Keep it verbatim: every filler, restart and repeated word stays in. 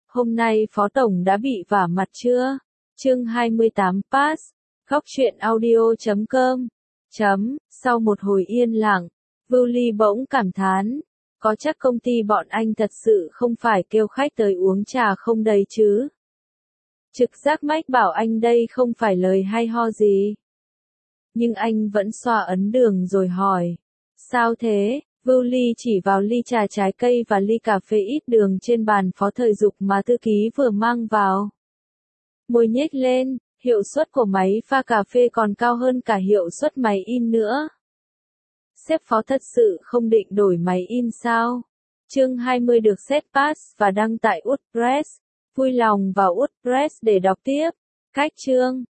Hôm nay Phó Tổng đã bị vả mặt chưa? Chương hai mươi tám Pass. Góc truyện audio chấm com. Chấm. Sau một hồi yên lặng, Vưu Ly bỗng cảm thán. Có chắc công ty bọn anh thật sự không phải kêu khách tới uống trà không đầy chứ? Trực giác mách bảo anh đây không phải lời hay ho gì. Nhưng anh vẫn xoa ấn đường rồi hỏi. Sao thế? Vưu Ly chỉ vào ly trà trái cây và ly cà phê ít đường trên bàn Phó Thời Dục mà thư ký vừa mang vào. Môi nhếch lên, hiệu suất của máy pha cà phê còn cao hơn cả hiệu suất máy in nữa. Sếp Phó thật sự không định đổi máy in sao? Chương hai mươi được set pass và đăng tại WordPress. Vui lòng vào WordPress để đọc tiếp. Cách chương.